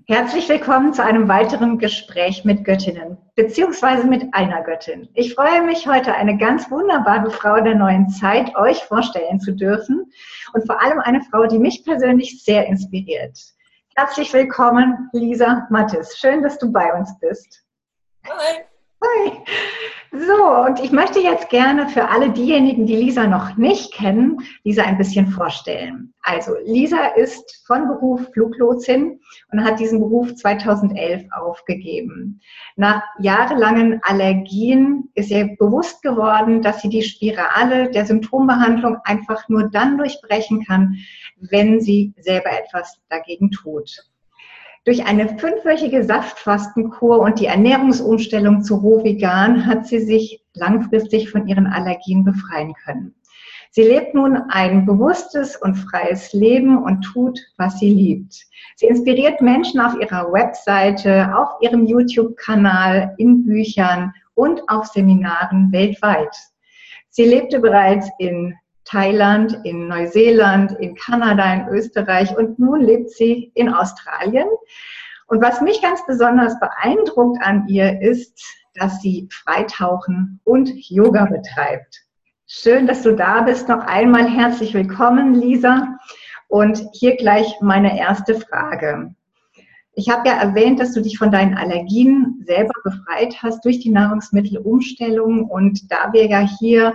Herzlich willkommen zu einem weiteren Gespräch mit Göttinnen, beziehungsweise mit einer Göttin. Ich freue mich, heute eine ganz wunderbare Frau der neuen Zeit euch vorstellen zu dürfen und vor allem eine Frau, die mich persönlich sehr inspiriert. Herzlich willkommen, Lisa Mattes. Schön, dass du bei uns bist. Hi. Hi. So, und ich möchte jetzt gerne für alle diejenigen, die Lisa noch nicht kennen, Lisa ein bisschen vorstellen. Also Lisa ist von Beruf Fluglotsin und hat diesen Beruf 2011 aufgegeben. Nach jahrelangen Allergien ist ihr bewusst geworden, dass sie die Spirale der Symptombehandlung einfach nur dann durchbrechen kann, wenn sie selber etwas dagegen tut. Durch eine 5-wöchige Saftfastenkur und die Ernährungsumstellung zu Rohvegan hat sie sich langfristig von ihren Allergien befreien können. Sie lebt nun ein bewusstes und freies Leben und tut, was sie liebt. Sie inspiriert Menschen auf ihrer Webseite, auf ihrem YouTube-Kanal, in Büchern und auf Seminaren weltweit. Sie lebte bereits in Thailand, in Neuseeland, in Kanada, in Österreich und nun lebt sie in Australien. Und was mich ganz besonders beeindruckt an ihr ist, dass sie Freitauchen und Yoga betreibt. Schön, dass du da bist. Noch einmal herzlich willkommen, Lisa. Und hier gleich meine erste Frage. Ich habe ja erwähnt, dass du dich von deinen Allergien selber befreit hast durch die Nahrungsmittelumstellung. Und da wir ja hier,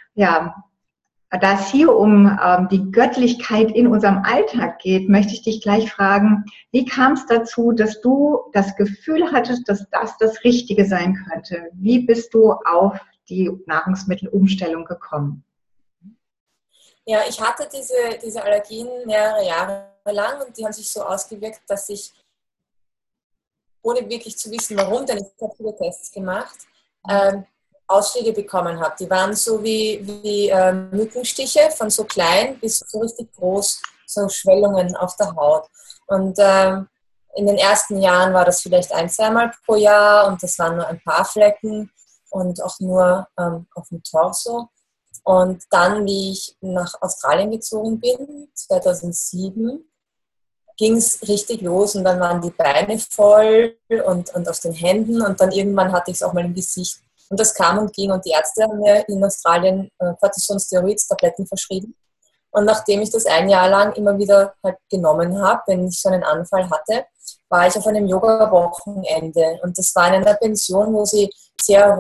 da es hier um die Göttlichkeit in unserem Alltag geht, möchte ich dich gleich fragen, wie kam es dazu, dass du das Gefühl hattest, dass das Richtige sein könnte? Wie bist du auf die Nahrungsmittelumstellung gekommen? Ja, ich hatte diese Allergien mehrere Jahre lang und die haben sich so ausgewirkt, dass ich, ohne wirklich zu wissen warum, denn ich habe viele Tests gemacht, Ausschläge bekommen habe. Die waren so wie Mückenstiche, von so klein bis so richtig groß, so Schwellungen auf der Haut. Und in den ersten Jahren war das vielleicht 1-2 Mal pro Jahr und das waren nur ein paar Flecken und auch nur auf dem Torso. Und dann, wie ich nach Australien gezogen bin, 2007, ging es richtig los und dann waren die Beine voll und auf den Händen und dann irgendwann hatte ich es auch mal im Gesicht. Und das kam und ging und die Ärzte haben mir in Australien Cortison-Steroid-Tabletten verschrieben. Und nachdem ich das ein Jahr lang immer wieder halt genommen habe, wenn ich so einen Anfall hatte, war ich auf einem Yoga-Wochenende. Und das war in einer Pension, wo sie sehr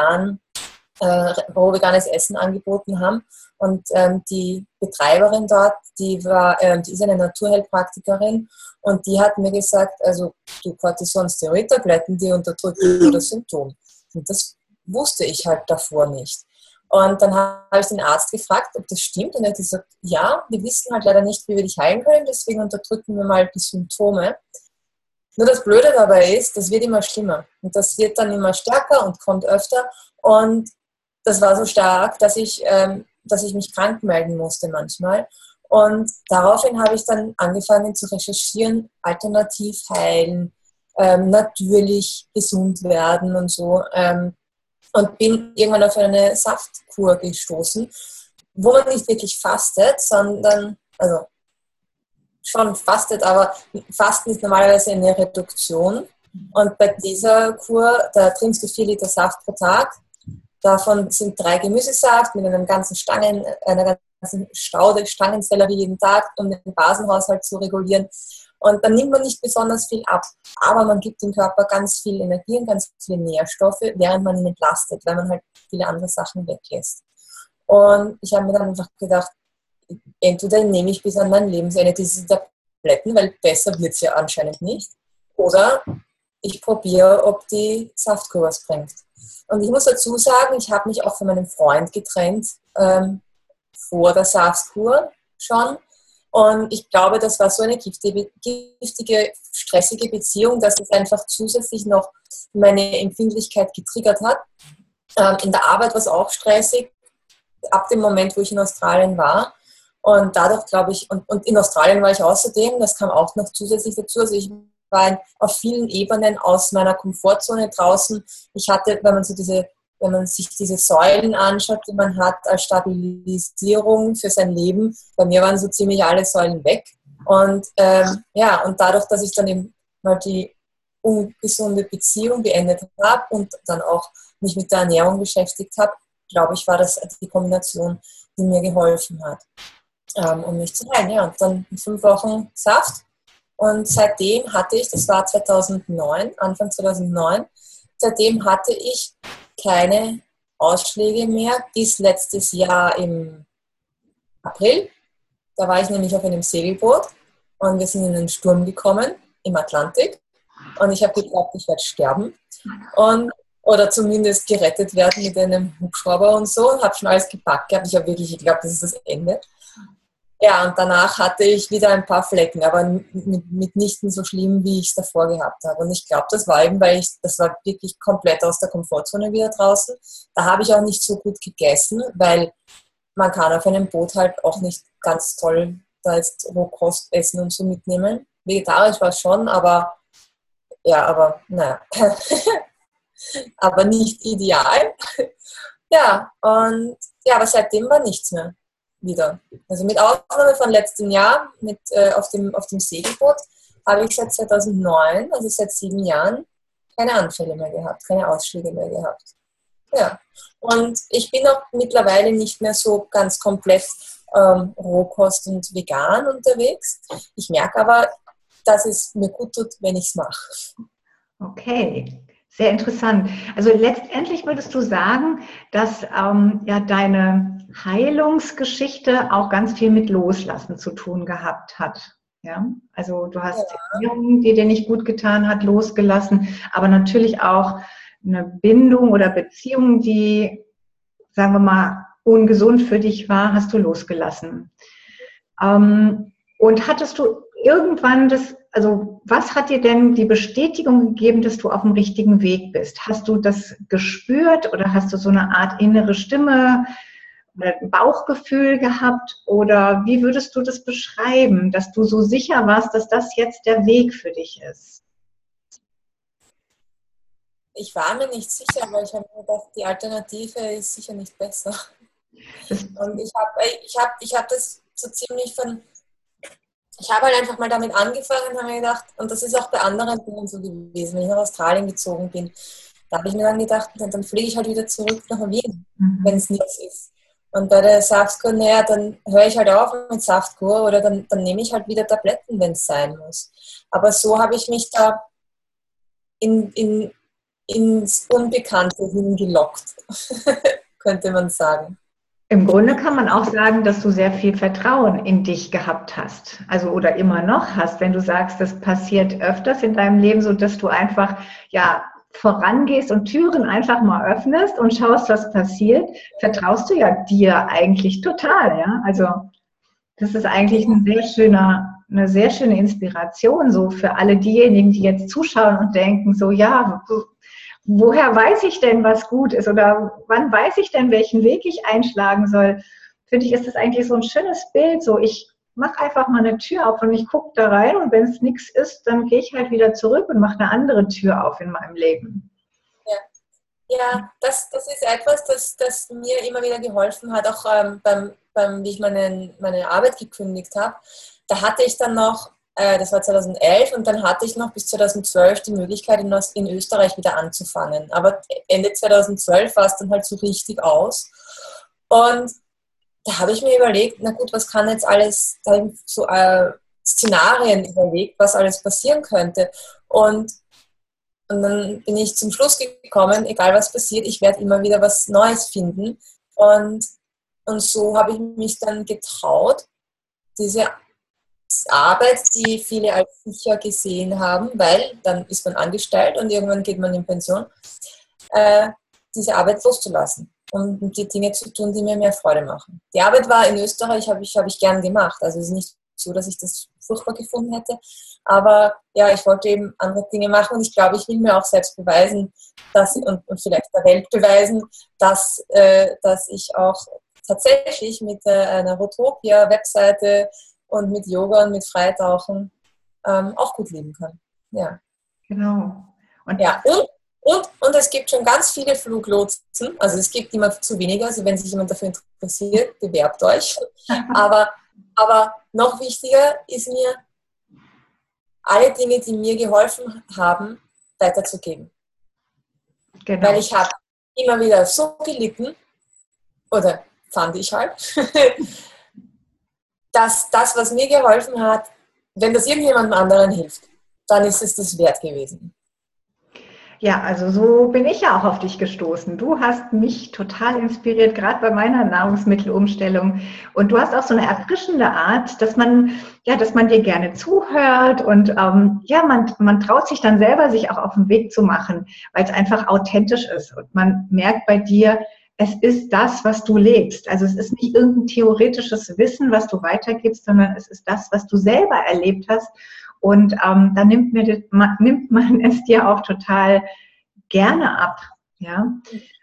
rohveganes Essen angeboten haben. Und die Betreiberin dort, die ist eine Naturheilpraktikerin und die hat mir gesagt, also du Cortison-Steroid-Tabletten, die unterdrücken nur das Symptom. Und das wusste ich halt davor nicht. Und dann habe ich den Arzt gefragt, ob das stimmt. Und er hat gesagt, ja, wir wissen halt leider nicht, wie wir dich heilen können, deswegen unterdrücken wir mal die Symptome. Nur das Blöde dabei ist, das wird immer schlimmer. Und das wird dann immer stärker und kommt öfter. Und das war so stark, dass ich mich krank melden musste manchmal. Und daraufhin habe ich dann angefangen zu recherchieren, alternativ heilen, natürlich gesund werden und so. Und bin irgendwann auf eine Saftkur gestoßen, wo man nicht wirklich fastet, sondern, also schon fastet, aber Fasten ist normalerweise eine Reduktion. Und bei dieser Kur, da trinkst du 4 Liter Saft pro Tag. Davon sind 3 Gemüsesaft mit einer ganzen Staude Stangensellerie jeden Tag, um den Basenhaushalt zu regulieren. Und dann nimmt man nicht besonders viel ab, aber man gibt dem Körper ganz viel Energie und ganz viele Nährstoffe, während man ihn entlastet, weil man halt viele andere Sachen weglässt. Und ich habe mir dann einfach gedacht, entweder nehme ich bis an mein Lebensende diese Tabletten, weil besser wird es ja anscheinend nicht, oder ich probiere, ob die Saftkur was bringt. Und ich muss dazu sagen, ich habe mich auch von meinem Freund getrennt, vor der Saftkur schon. Und ich glaube, das war so eine giftige, stressige Beziehung, dass es einfach zusätzlich noch meine Empfindlichkeit getriggert hat. In der Arbeit war es auch stressig, ab dem Moment, wo ich in Australien war. Und dadurch glaube ich, und in Australien war ich außerdem, das kam auch noch zusätzlich dazu, also ich war auf vielen Ebenen aus meiner Komfortzone draußen. Ich hatte, wenn man sich diese Säulen anschaut, die man hat als Stabilisierung für sein Leben, bei mir waren so ziemlich alle Säulen weg. Und und dadurch, dass ich dann eben mal die ungesunde Beziehung beendet habe und dann auch mich mit der Ernährung beschäftigt habe, glaube ich, war das die Kombination, die mir geholfen hat, um mich zu heilen. Ja, und dann 5 Wochen Saft und seitdem hatte ich, das war 2009, Anfang 2009, seitdem hatte ich keine Ausschläge mehr bis letztes Jahr im April. Da war ich nämlich auf einem Segelboot und wir sind in einen Sturm gekommen im Atlantik und ich habe geglaubt, ich werde sterben oder zumindest gerettet werden mit einem Hubschrauber und so und habe schon alles gepackt gehabt. Ich habe wirklich geglaubt, das ist das Ende. Ja, und danach hatte ich wieder ein paar Flecken, aber mitnichten so schlimm, wie ich es davor gehabt habe. Und ich glaube, das war eben, das war wirklich komplett aus der Komfortzone wieder draußen. Da habe ich auch nicht so gut gegessen, weil man kann auf einem Boot halt auch nicht ganz toll da jetzt Rohkost essen und so mitnehmen. Vegetarisch war es schon, aber naja, aber nicht ideal. Ja, und ja, aber seitdem war nichts mehr wieder. Also mit Ausnahme von letztem Jahr auf dem Segelboot habe ich seit 2009, also seit 7 Jahren, keine Anfälle mehr gehabt, keine Ausschläge mehr gehabt. Ja, und ich bin auch mittlerweile nicht mehr so ganz komplett Rohkost und vegan unterwegs. Ich merke aber, dass es mir gut tut, wenn ich es mache. Okay, sehr interessant. Also letztendlich würdest du sagen, dass ja deine Heilungsgeschichte auch ganz viel mit Loslassen zu tun gehabt hat. Ja, also du hast Ernährung, die dir nicht gut getan hat, losgelassen, aber natürlich auch eine Bindung oder Beziehung, die, sagen wir mal, ungesund für dich war, hast du losgelassen. Und hattest du irgendwann also was hat dir denn die Bestätigung gegeben, dass du auf dem richtigen Weg bist? Hast du das gespürt oder hast du so eine Art innere Stimme oder ein Bauchgefühl gehabt? Oder wie würdest du das beschreiben, dass du so sicher warst, dass das jetzt der Weg für dich ist? Ich war mir nicht sicher, weil ich habe mir gedacht, die Alternative ist sicher nicht besser. Und ich hab das so ziemlich ich habe halt einfach mal damit angefangen und habe mir gedacht, und das ist auch bei anderen Dingen so gewesen, wenn ich nach Australien gezogen bin, da habe ich mir dann gedacht, dann fliege ich halt wieder zurück nach Wien, wenn es nichts ist. Und bei der Saftkur, naja, dann höre ich halt auf mit Saftkur oder dann nehme ich halt wieder Tabletten, wenn es sein muss. Aber so habe ich mich da ins Unbekannte hingelockt, könnte man sagen. Im Grunde kann man auch sagen, dass du sehr viel Vertrauen in dich gehabt hast. Also oder immer noch hast, wenn du sagst, das passiert öfters in deinem Leben, so dass du einfach ja vorangehst und Türen einfach mal öffnest und schaust, was passiert, vertraust du ja dir eigentlich total, ja? Also das ist eigentlich eine sehr schöne Inspiration so für alle diejenigen, die jetzt zuschauen und denken so, ja, woher weiß ich denn, was gut ist oder wann weiß ich denn, welchen Weg ich einschlagen soll? Finde ich, ist das eigentlich so ein schönes Bild, so ich mache einfach mal eine Tür auf und ich gucke da rein und wenn es nichts ist, dann gehe ich halt wieder zurück und mache eine andere Tür auf in meinem Leben. Ja, das ist etwas, das mir immer wieder geholfen hat, auch wie ich meine Arbeit gekündigt habe. Da hatte ich dann noch, das war 2011, und dann hatte ich noch bis 2012 die Möglichkeit, in Österreich wieder anzufangen. Aber Ende 2012 war es dann halt so richtig aus. Und da habe ich mir überlegt, na gut, was kann jetzt alles, da habe ich so Szenarien überlegt, was alles passieren könnte. Und dann bin ich zum Schluss gekommen, egal was passiert, ich werde immer wieder was Neues finden. Und so habe ich mich dann getraut, diese Arbeit, die viele als sicher gesehen haben, weil dann ist man angestellt und irgendwann geht man in Pension, diese Arbeit loszulassen und die Dinge zu tun, die mir mehr Freude machen. Die Arbeit war in Österreich, habe ich gern gemacht. Also es ist nicht so, dass ich das furchtbar gefunden hätte. Aber ja, ich wollte eben andere Dinge machen und ich glaube, ich will mir auch selbst beweisen, und vielleicht der Welt beweisen, dass ich auch tatsächlich mit einer Rotopia-Webseite und mit Yoga und mit Freitauchen auch gut leben kann. Ja. Genau. Und es gibt schon ganz viele Fluglotsen, also es gibt immer zu wenige, also wenn sich jemand dafür interessiert, bewerbt euch. Aber noch wichtiger ist mir, alle Dinge, die mir geholfen haben, weiterzugeben. Genau. Weil ich habe immer wieder so gelitten, oder fand ich halt, dass das, was mir geholfen hat, wenn das irgendjemandem anderen hilft, dann ist es das wert gewesen. Ja, also so bin ich ja auch auf dich gestoßen. Du hast mich total inspiriert, gerade bei meiner Nahrungsmittelumstellung. Und du hast auch so eine erfrischende Art, dass man dir gerne zuhört und man traut sich dann selber, sich auch auf den Weg zu machen, weil es einfach authentisch ist. Und man merkt bei dir, es ist das, was du lebst. Also es ist nicht irgendein theoretisches Wissen, was du weitergibst, sondern es ist das, was du selber erlebt hast. Und da nimmt man es dir auch total gerne ab. Ja?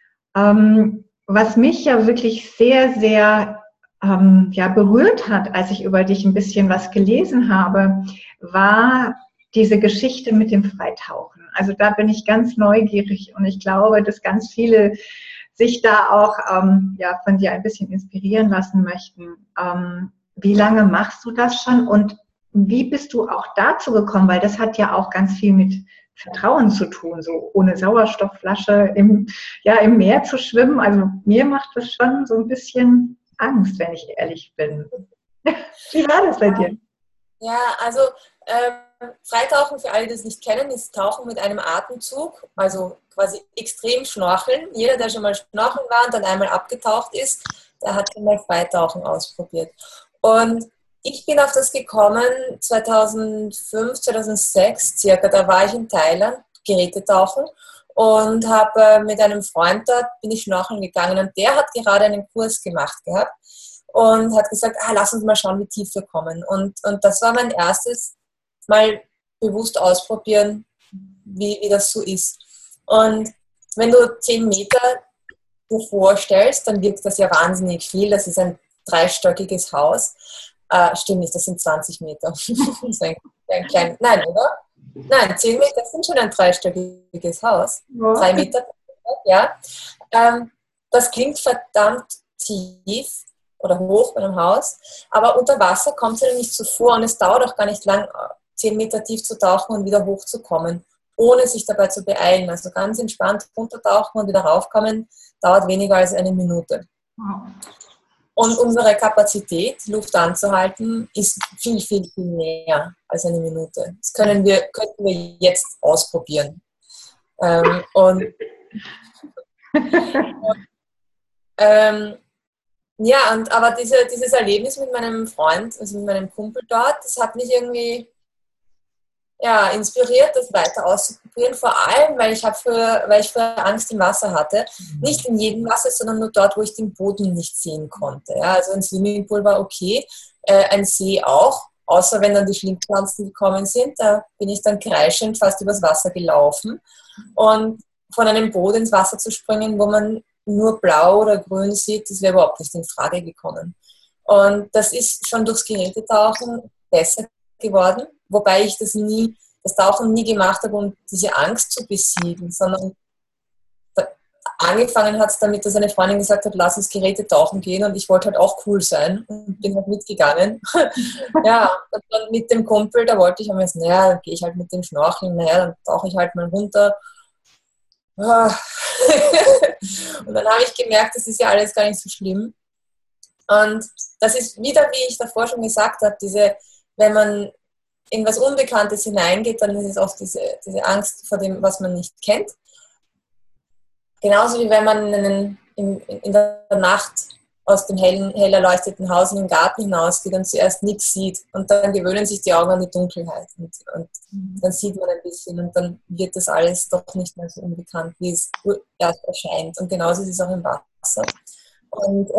Was mich ja wirklich sehr, sehr berührt hat, als ich über dich ein bisschen was gelesen habe, war diese Geschichte mit dem Freitauchen. Also da bin ich ganz neugierig und ich glaube, dass ganz viele sich da auch von dir ein bisschen inspirieren lassen möchten. Wie lange machst du das schon und wie bist du auch dazu gekommen? Weil das hat ja auch ganz viel mit Vertrauen zu tun, so ohne Sauerstoffflasche im Meer zu schwimmen. Also mir macht das schon so ein bisschen Angst, wenn ich ehrlich bin. Wie war das bei dir? Ja, also Freitauchen, für alle, die das nicht kennen, ist Tauchen mit einem Atemzug, also quasi extrem schnorcheln. Jeder, der schon mal schnorcheln war und dann einmal abgetaucht ist, der hat schon mal Freitauchen ausprobiert. Und ich bin auf das gekommen 2005, 2006 circa, da war ich in Thailand, Gerätetauchen und habe mit einem Freund dort, bin ich schnorcheln gegangen und der hat gerade einen Kurs gemacht gehabt und hat gesagt, lass uns mal schauen, wie tief wir kommen. Und das war mein erstes Mal bewusst ausprobieren, wie das so ist. Und wenn du 10 Meter dir vorstellst, dann wirkt das ja wahnsinnig viel. Das ist ein 3-stöckiges Haus. Stimmt nicht, das sind 20 Meter. Das ist ein klein, nein, oder? Nein, 10 Meter sind schon ein 3-stöckiges Haus. 3 Meter, ja. Das klingt verdammt tief oder hoch bei einem Haus, aber unter Wasser kommt es ja nicht so vor und es dauert auch gar nicht lang, 10 Meter tief zu tauchen und wieder hochzukommen, ohne sich dabei zu beeilen. Also ganz entspannt runtertauchen und wieder raufkommen, dauert weniger als eine Minute. Und unsere Kapazität, Luft anzuhalten, ist viel, viel, viel mehr als eine Minute. Das könnten wir jetzt ausprobieren. Aber dieses Erlebnis mit meinem Freund, also mit meinem Kumpel dort, das hat mich irgendwie inspiriert, das weiter auszuprobieren. Vor allem, weil ich früher Angst im Wasser hatte. Nicht in jedem Wasser, sondern nur dort, wo ich den Boden nicht sehen konnte. Ja, also ein Swimmingpool war okay, ein See auch, außer wenn dann die Schlingpflanzen gekommen sind. Da bin ich dann kreischend fast übers Wasser gelaufen. Und von einem Boot ins Wasser zu springen, wo man nur blau oder grün sieht, das wäre überhaupt nicht in Frage gekommen. Und das ist schon durchs Gerätetauchen besser geworden, wobei ich das Tauchen nie gemacht habe, um diese Angst zu besiegen, sondern angefangen hat es damit, dass eine Freundin gesagt hat, lass uns Gerätetauchen gehen und ich wollte halt auch cool sein und bin halt mitgegangen. Ja, und dann mit dem Kumpel, da wollte ich, dann gehe ich halt mit dem Schnorcheln, dann tauche ich halt mal runter. Und dann habe ich gemerkt, das ist ja alles gar nicht so schlimm. Und das ist wieder, wie ich davor schon gesagt habe, wenn man in was Unbekanntes hineingeht, dann ist es oft diese Angst vor dem, was man nicht kennt. Genauso wie wenn man in der Nacht aus dem hell erleuchteten Haus in den Garten hinausgeht und zuerst nichts sieht. Und dann gewöhnen sich die Augen an die Dunkelheit. Und dann sieht man ein bisschen und dann wird das alles doch nicht mehr so unbekannt, wie es erst erscheint. Und genauso ist es auch im Wasser. Und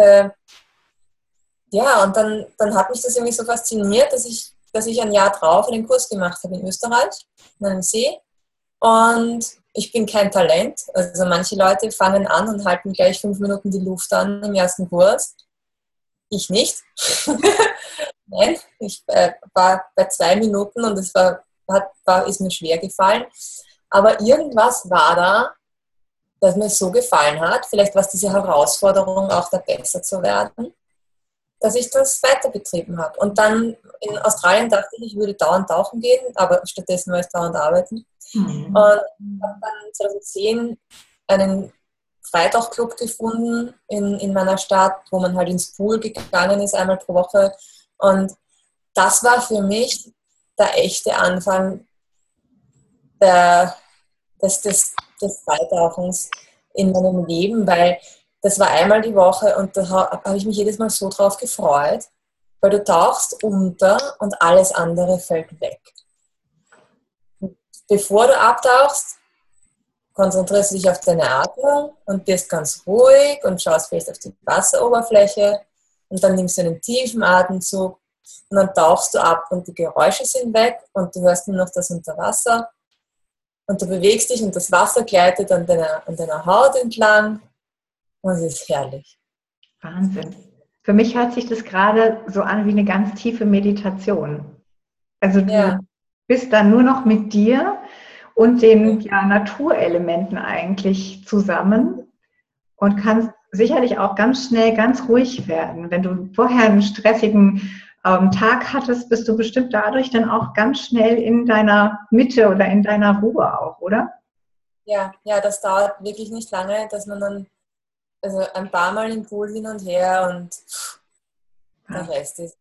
und dann hat mich das irgendwie so fasziniert, dass ich ein Jahr drauf einen Kurs gemacht habe in Österreich, in einem See. Und ich bin kein Talent. Also manche Leute fangen an und halten gleich 5 Minuten die Luft an im ersten Kurs. Ich nicht. Nein, ich war bei 2 Minuten und es ist mir schwer gefallen. Aber irgendwas war da, das mir so gefallen hat. Vielleicht war es diese Herausforderung, auch da besser zu werden. dass ich das weiter betrieben habe. Und dann in Australien dachte ich, ich würde dauernd tauchen gehen, aber stattdessen war ich dauernd arbeiten. Und habe dann 2010 einen Freitauchclub gefunden in meiner Stadt, wo man halt ins Pool gegangen ist, einmal pro Woche. Und das war für mich der echte Anfang des Freitauchens in meinem Leben, weil das war einmal die Woche und da habe ich mich jedes Mal so drauf gefreut, weil du tauchst unter und alles andere fällt weg. Bevor du abtauchst, konzentrierst du dich auf deine Atmung und bist ganz ruhig und schaust vielleicht auf die Wasseroberfläche und dann nimmst du einen tiefen Atemzug und dann tauchst du ab und die Geräusche sind weg und du hörst nur noch das Unterwasser und du bewegst dich und das Wasser gleitet an deiner Haut entlang und es ist herrlich. Wahnsinn. Für mich hört sich das gerade so an wie eine ganz tiefe Meditation. Also du bist dann nur noch mit dir und den Naturelementen eigentlich zusammen und kannst sicherlich auch ganz schnell ganz ruhig werden. Wenn du vorher einen stressigen Tag hattest, bist du bestimmt dadurch dann auch ganz schnell in deiner Mitte oder in deiner Ruhe auch, oder? Ja, das dauert wirklich nicht lange, dass man dann also ein paar Mal im Pool hin und her und der Rest ist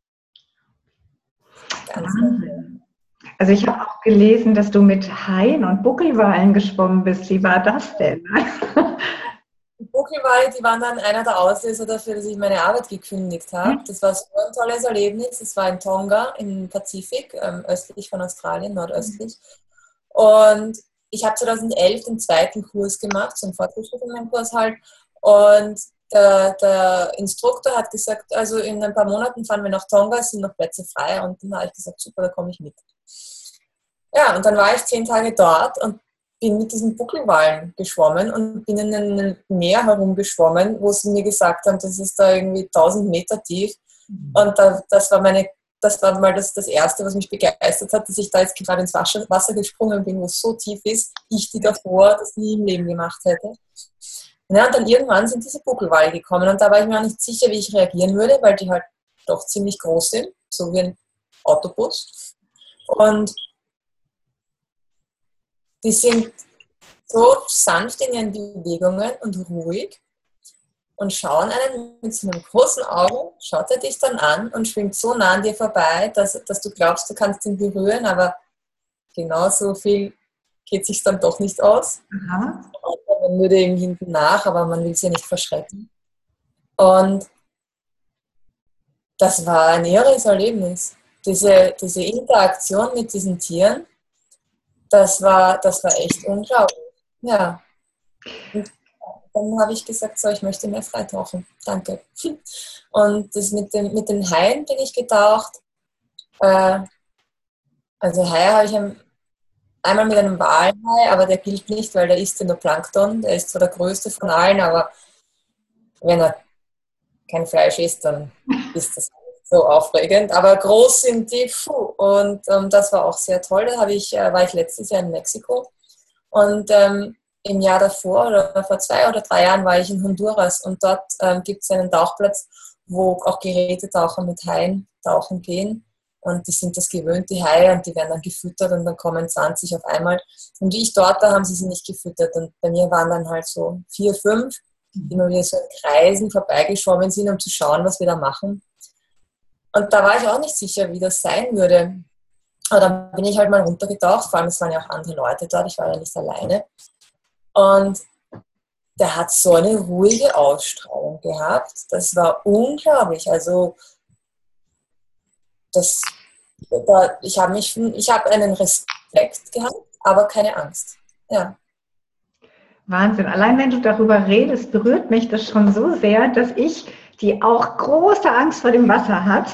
ganz Wahnsinn. Also ich habe auch gelesen, dass du mit Haien und Buckelwalen geschwommen bist. Wie war das denn? Die Buckelwale, die waren dann einer der Auslöser dafür, dass ich meine Arbeit gekündigt habe. Das war so ein tolles Erlebnis. Das war in Tonga im Pazifik, östlich von Australien, nordöstlich. Und ich habe 2011 den zweiten Kurs gemacht, so einen fortgeschrittenen Kurs halt. Und der Instruktor hat gesagt, also in ein paar Monaten fahren wir nach Tonga, es sind noch Plätze frei. Und dann habe ich gesagt, super, da komme ich mit. Ja, und dann war ich 10 Tage dort und bin mit diesen Buckelwalen geschwommen und bin in einem Meer herumgeschwommen, wo sie mir gesagt haben, das ist da irgendwie 1000 Meter tief. Und das war mal das Erste, was mich begeistert hat, dass ich da jetzt gerade ins Wasser gesprungen bin, wo es so tief ist, ich die davor das nie im Leben gemacht hätte. Ja, und dann irgendwann sind diese Buckelwale gekommen und da war ich mir auch nicht sicher, wie ich reagieren würde, weil die halt doch ziemlich groß sind, so wie ein Autobus. Und die sind so sanft in ihren Bewegungen und ruhig und schauen einen mit so einem großen Auge, schaut er dich dann an und schwimmt so nah an dir vorbei, dass du glaubst, du kannst ihn berühren, aber genauso viel geht sich dann doch nicht aus. Aha. Man würde ihm hinten nach, aber man will sie ja nicht verschrecken. Und das war ein irres Erlebnis. Diese Interaktion mit diesen Tieren, das war echt unglaublich. Ja. Und dann habe ich gesagt, so, ich möchte mehr freitauchen. Danke. Und das mit den Haien bin ich getaucht. Also Haie habe ich einmal mit einem Walhai, aber der gilt nicht, weil der isst ja nur Plankton. Der ist zwar der größte von allen, aber wenn er kein Fleisch isst, dann ist das so aufregend. Aber groß sind die, und das war auch sehr toll. Da war ich letztes Jahr in Mexiko und im Jahr davor oder vor 2 oder 3 Jahren war ich in Honduras und dort gibt es einen Tauchplatz, wo auch Gerätetaucher mit Haien tauchen gehen. Und die sind das gewöhnt, die Haie, und die werden dann gefüttert und dann kommen 20 auf einmal. Und wie ich dort war, haben sie nicht gefüttert. Und bei mir waren dann halt so 4, 5, die immer wieder so in Kreisen vorbeigeschwommen sind, um zu schauen, was wir da machen. Und da war ich auch nicht sicher, wie das sein würde. Aber dann bin ich halt mal runtergetaucht, vor allem es waren ja auch andere Leute dort, ich war ja nicht alleine. Und der hat so eine ruhige Ausstrahlung gehabt, das war unglaublich. Also ich habe einen Respekt gehabt, aber keine Angst. Ja. Wahnsinn. Allein wenn du darüber redest, berührt mich das schon so sehr, dass ich, die auch große Angst vor dem Wasser hat,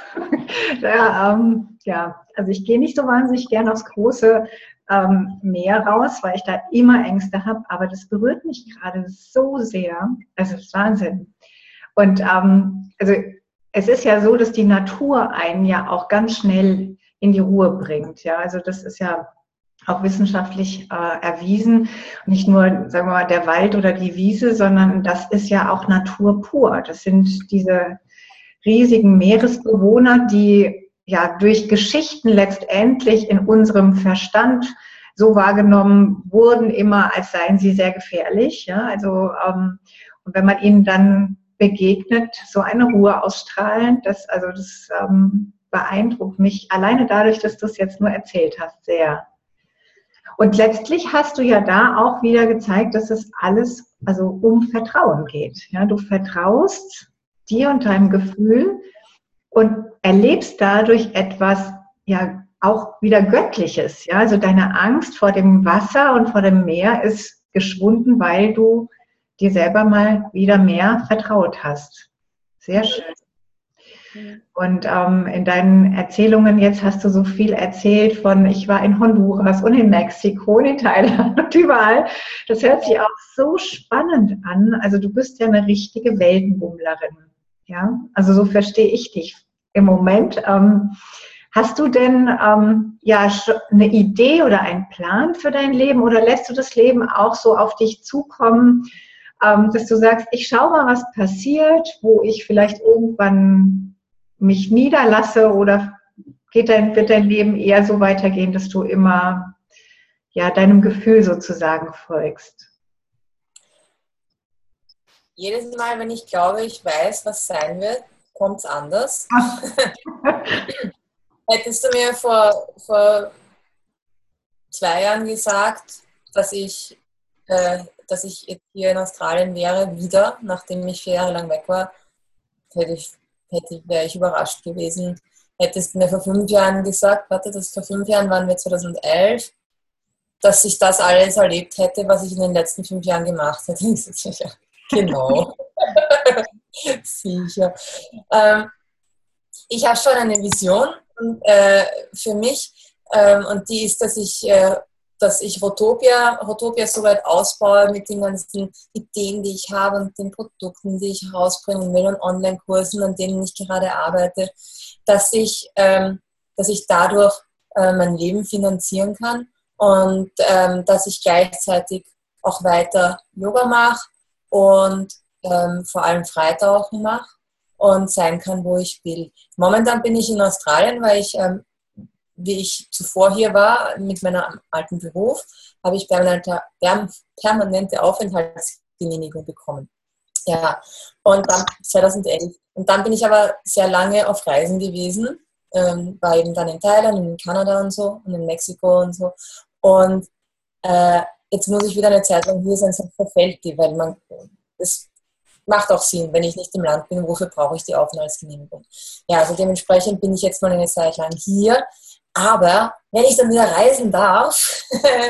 also ich gehe nicht so wahnsinnig gern aufs große Meer raus, weil ich da immer Ängste habe, aber das berührt mich gerade so sehr. Also das ist Wahnsinn. Und also es ist ja so, dass die Natur einen ja auch ganz schnell in die Ruhe bringt. Ja, also das ist ja auch wissenschaftlich erwiesen. Nicht nur, sagen wir mal, der Wald oder die Wiese, sondern das ist ja auch Natur pur. Das sind diese riesigen Meeresbewohner, die ja durch Geschichten letztendlich in unserem Verstand so wahrgenommen wurden, immer als seien sie sehr gefährlich. Ja? Also und wenn man ihnen dann begegnet, so eine Ruhe ausstrahlen, das beeindruckt mich alleine dadurch, dass du es jetzt nur erzählt hast, sehr. Und letztlich hast du ja da auch wieder gezeigt, dass es alles also um Vertrauen geht. Ja, du vertraust dir und deinem Gefühl und erlebst dadurch etwas ja auch wieder Göttliches. Ja, also deine Angst vor dem Wasser und vor dem Meer ist geschwunden, weil du dir selber mal wieder mehr vertraut hast. Sehr schön. Und in deinen Erzählungen jetzt hast du so viel erzählt von, ich war in Honduras und in Mexiko und in Thailand und überall. Das hört sich auch so spannend an. Also du bist ja eine richtige Weltenbummlerin. Ja, also so verstehe ich dich im Moment. Hast du denn ja eine Idee oder einen Plan für dein Leben oder lässt du das Leben auch so auf dich zukommen, dass du sagst, ich schaue mal, was passiert, wo ich vielleicht irgendwann mich niederlasse oder wird dein Leben eher so weitergehen, dass du immer ja, deinem Gefühl sozusagen folgst? Jedes Mal, wenn ich glaube, ich weiß, was sein wird, kommt es anders. Hättest du mir vor 2 Jahren gesagt, dass ich jetzt hier in Australien wäre, wieder, nachdem ich 4 Jahre lang weg war, wäre ich überrascht gewesen. Hättest du mir vor 5 Jahren gesagt, vor 5 Jahren waren wir 2011, dass ich das alles erlebt hätte, was ich in den letzten 5 Jahren gemacht hätte. Ich so, sicher, genau. Sicher. Ich habe schon eine Vision für mich und die ist, dass ich Rotopia so weit ausbaue mit den ganzen Ideen, die ich habe und den Produkten, die ich herausbringen will und Online-Kursen, an denen ich gerade arbeite, dass ich dadurch mein Leben finanzieren kann und dass ich gleichzeitig auch weiter Yoga mache und vor allem Freitauchen mache und sein kann, wo ich will. Momentan bin ich in Australien, weil ich wie ich zuvor hier war, mit meinem alten Beruf, habe ich permanente Aufenthaltsgenehmigung bekommen. Ja, und dann 2011. Und dann bin ich aber sehr lange auf Reisen gewesen, war eben dann in Thailand, in Kanada und so und in Mexiko und so. Und jetzt muss ich wieder eine Zeit lang hier sein, sonst verfällt die, weil das macht auch Sinn, wenn ich nicht im Land bin, wofür brauche ich die Aufenthaltsgenehmigung? Ja, also dementsprechend bin ich jetzt mal eine Zeit lang hier. Aber wenn ich dann wieder reisen darf,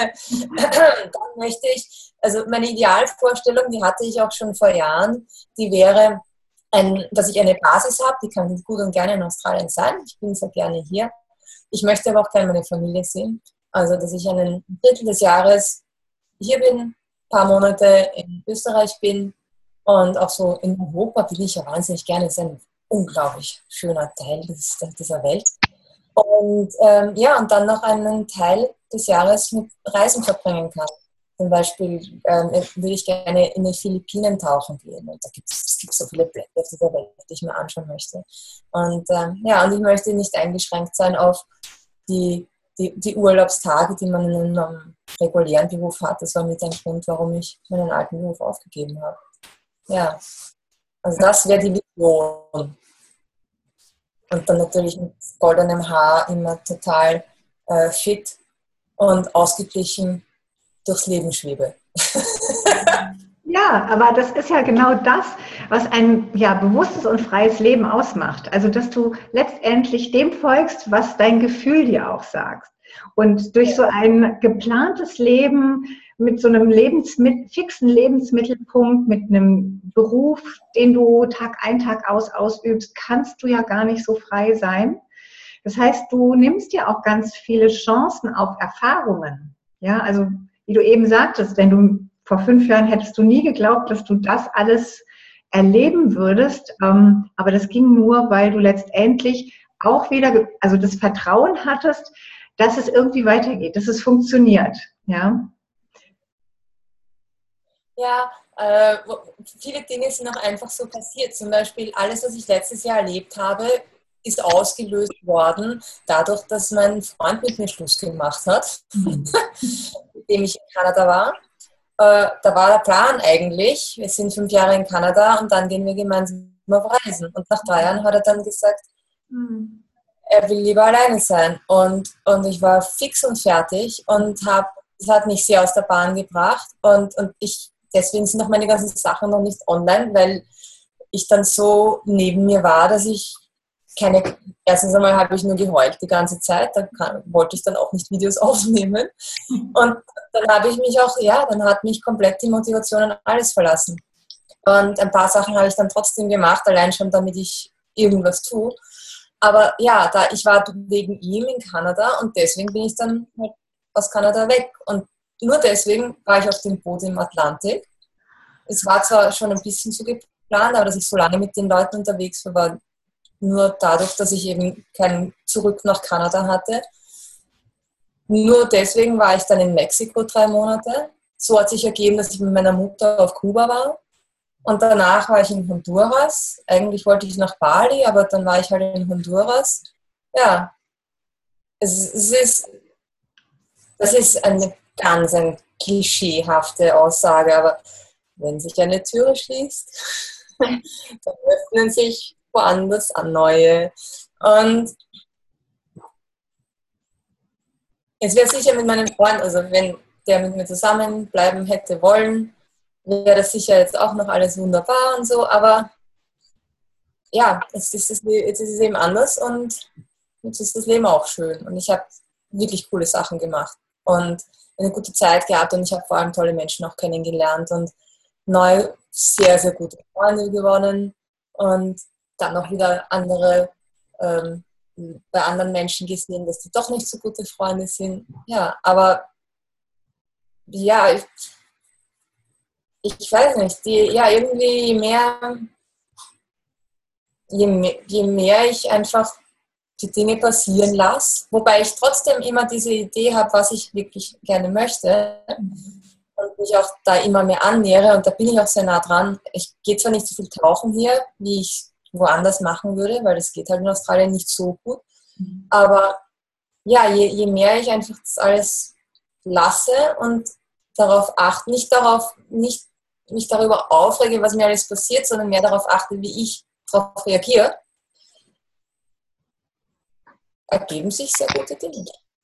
dann möchte ich, also meine Idealvorstellung, die hatte ich auch schon vor Jahren, die wäre, dass ich eine Basis habe, die kann gut und gerne in Australien sein. Ich bin sehr gerne hier. Ich möchte aber auch gerne meine Familie sehen. Also, dass ich ein Drittel des Jahres hier bin, ein paar Monate in Österreich bin und auch so in Europa bin ich ja wahnsinnig gerne. Das ist ein unglaublich schöner Teil dieser Welt. Und und dann noch einen Teil des Jahres mit Reisen verbringen kann. Zum Beispiel würde ich gerne in die Philippinen tauchen gehen. Und es gibt so viele Plätze auf dieser Welt, die ich mir anschauen möchte. Und und ich möchte nicht eingeschränkt sein auf die Urlaubstage, die man in einem regulären Beruf hat. Das war mit ein Grund, warum ich meinen alten Beruf aufgegeben habe. Ja, also das wäre die Vision. Und dann natürlich mit goldenem Haar immer total fit und ausgeglichen durchs Leben schwebe. Ja, aber das ist ja genau das, was ein bewusstes und freies Leben ausmacht. Also, dass du letztendlich dem folgst, was dein Gefühl dir auch sagt. Und durch so ein geplantes Leben mit so einem fixen Lebensmittelpunkt, mit einem Beruf, den du Tag ein, Tag aus ausübst, kannst du ja gar nicht so frei sein. Das heißt, du nimmst ja auch ganz viele Chancen auf Erfahrungen. Ja, also wie du eben sagtest, vor 5 Jahren hättest du nie geglaubt, dass du das alles erleben würdest. Aber das ging nur, weil du letztendlich auch wieder, also das Vertrauen hattest, dass es irgendwie weitergeht, dass es funktioniert. Ja. Ja, viele Dinge sind auch einfach so passiert. Zum Beispiel alles, was ich letztes Jahr erlebt habe, ist ausgelöst worden dadurch, dass mein Freund mit mir Schluss gemacht hat, mit dem ich in Kanada war. Da war der Plan eigentlich, wir sind 5 Jahre in Kanada und dann gehen wir gemeinsam auf Reisen. Und nach 3 Jahren hat er dann gesagt, er will lieber alleine sein. Und ich war fix und fertig und das hat mich sehr aus der Bahn gebracht. Und deswegen sind auch meine ganzen Sachen noch nicht online, weil ich dann so neben mir war, dass ich erstens einmal habe ich nur geheult die ganze Zeit, wollte ich dann auch nicht Videos aufnehmen. Und dann habe ich mich auch, dann hat mich komplett die Motivation an alles verlassen. Und ein paar Sachen habe ich dann trotzdem gemacht, allein schon damit ich irgendwas tue. Aber ja, ich war wegen ihm in Kanada und deswegen bin ich dann halt aus Kanada weg. Und nur deswegen war ich auf dem Boot im Atlantik. Es war zwar schon ein bisschen so geplant, aber dass ich so lange mit den Leuten unterwegs war nur dadurch, dass ich eben kein Zurück nach Kanada hatte. Nur deswegen war ich dann in Mexiko 3 Monate. So hat sich ergeben, dass ich mit meiner Mutter auf Kuba war. Und danach war ich in Honduras. Eigentlich wollte ich nach Bali, aber dann war ich halt in Honduras. Ja, das ist eine ganz klischeehafte Aussage, aber wenn sich eine Türe schließt, dann öffnen sich woanders an neue. Und es wäre sicher mit meinem Freund, also wenn der mit mir zusammenbleiben hätte wollen, wäre das sicher jetzt auch noch alles wunderbar und so, aber ja, jetzt ist es eben anders und jetzt ist das Leben auch schön. Und ich habe wirklich coole Sachen gemacht und eine gute Zeit gehabt und ich habe vor allem tolle Menschen auch kennengelernt und neue, sehr, sehr gute Freunde gewonnen und dann auch wieder andere, bei anderen Menschen gesehen, dass die doch nicht so gute Freunde sind. Ja, aber ja, ich weiß nicht, irgendwie je mehr ich einfach die Dinge passieren lasse, wobei ich trotzdem immer diese Idee habe, was ich wirklich gerne möchte und mich auch da immer mehr annähere und da bin ich auch sehr nah dran. Ich gehe zwar nicht so viel tauchen hier, wie ich woanders machen würde, weil das geht halt in Australien nicht so gut, aber ja, je mehr ich einfach das alles lasse und darauf achte, nicht mich darüber aufrege, was mir alles passiert, sondern mehr darauf achte, wie ich darauf reagiere, ergeben sich sehr gute Dinge.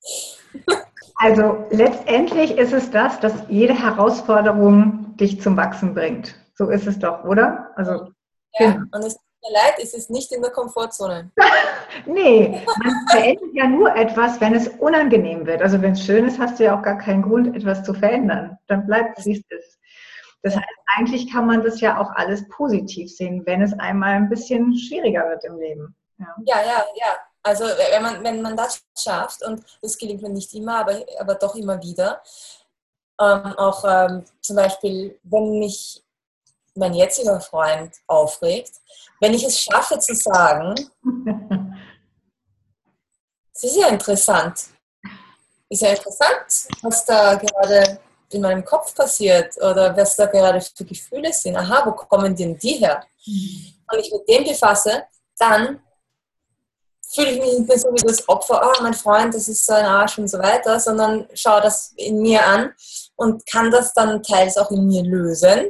Also letztendlich ist es das, dass jede Herausforderung dich zum Wachsen bringt. So ist es doch, oder? Also, ja, genau. Und es tut mir leid, es ist nicht in der Komfortzone. Nee, man verändert ja nur etwas, wenn es unangenehm wird. Also wenn es schön ist, hast du ja auch gar keinen Grund, etwas zu verändern. Dann bleibt es, wie es ist. Das heißt, eigentlich kann man das ja auch alles positiv sehen, wenn es einmal ein bisschen schwieriger wird im Leben. Ja. Also wenn man das schafft, und das gelingt mir nicht immer, aber doch immer wieder, zum Beispiel, wenn mich mein jetziger Freund aufregt, wenn ich es schaffe zu sagen, es ist ja interessant. Ist ja interessant, was da gerade in meinem Kopf passiert oder was da gerade für Gefühle sind. Aha, wo kommen denn die her? Und ich mit dem befasse, dann fühle ich mich nicht mehr so wie das Opfer, mein Freund, das ist so ein Arsch und so weiter, sondern schaue das in mir an und kann das dann teils auch in mir lösen.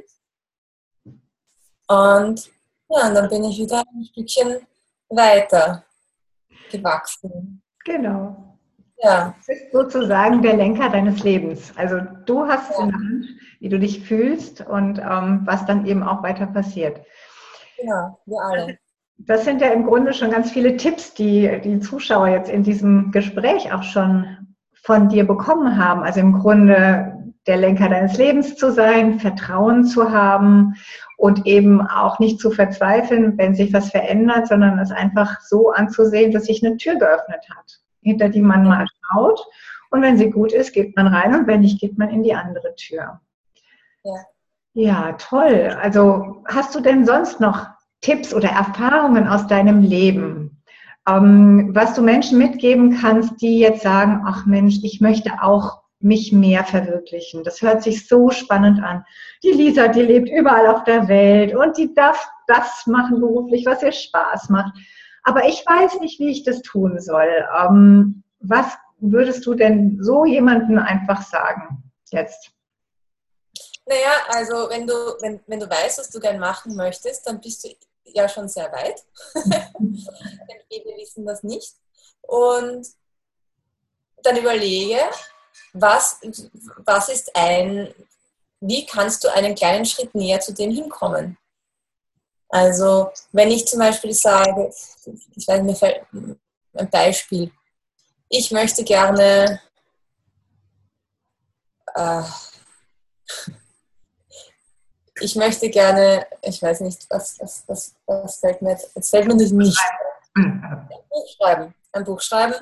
Und ja, und dann bin ich wieder ein Stückchen weiter gewachsen. Genau. Ja. Du bist sozusagen der Lenker deines Lebens. Also du hast es in der Hand, wie du dich fühlst und was dann eben auch weiter passiert. Ja, wir alle. Das sind ja im Grunde schon ganz viele Tipps, die die Zuschauer jetzt in diesem Gespräch auch schon von dir bekommen haben. Also im Grunde der Lenker deines Lebens zu sein, Vertrauen zu haben und eben auch nicht zu verzweifeln, wenn sich was verändert, sondern es einfach so anzusehen, dass sich eine Tür geöffnet hat, hinter die man mal schaut. Und wenn sie gut ist, geht man rein und wenn nicht, geht man in die andere Tür. Ja, toll. Also hast du denn sonst noch Tipps oder Erfahrungen aus deinem Leben, was du Menschen mitgeben kannst, die jetzt sagen, ach Mensch, ich möchte auch mich mehr verwirklichen. Das hört sich so spannend an. Die Lisa, die lebt überall auf der Welt und die darf das machen beruflich, was ihr Spaß macht. Aber ich weiß nicht, wie ich das tun soll. Was würdest du denn so jemandem einfach sagen jetzt? Naja, also wenn du weißt, was du gern machen möchtest, dann bist du ja schon sehr weit. Denn viele wissen das nicht. Und dann überlege, wie kannst du einen kleinen Schritt näher zu dem hinkommen? Also, wenn ich zum Beispiel sage, ich weiß, mir fällt ein Beispiel, ich möchte gerne, ich weiß nicht, was fällt mir jetzt fällt mir nicht. Ein Buch schreiben.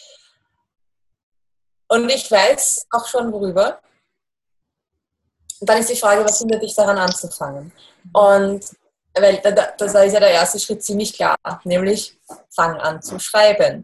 Und ich weiß auch schon worüber. Und dann ist die Frage, was hindert dich daran anzufangen? Und weil das ist ja der erste Schritt ziemlich klar, nämlich fang an zu schreiben.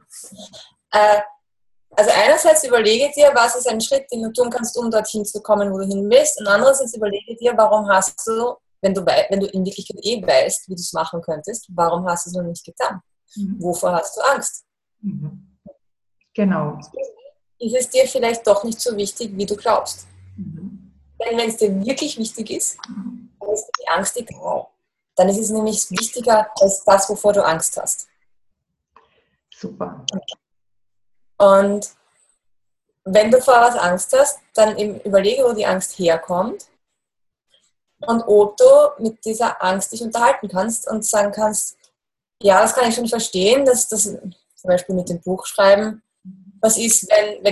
Also einerseits überlege dir, was ist ein Schritt, den du tun kannst, um dorthin zu kommen, wo du hin willst. Und andererseits überlege dir, warum hast du, wenn du in Wirklichkeit weißt, wie du es machen könntest, warum hast du es noch nicht getan? Wovor hast du Angst? Genau. Ist es dir vielleicht doch nicht so wichtig, wie du glaubst? Denn wenn es dir wirklich wichtig ist, dann ist die Angst egal. Dann ist es nämlich wichtiger als das, wovor du Angst hast. Super. Und wenn du vor was Angst hast, dann eben überlege, wo die Angst herkommt und ob du mit dieser Angst dich unterhalten kannst und sagen kannst, ja, das kann ich schon verstehen, dass das zum Beispiel mit dem Buch schreiben, was ist,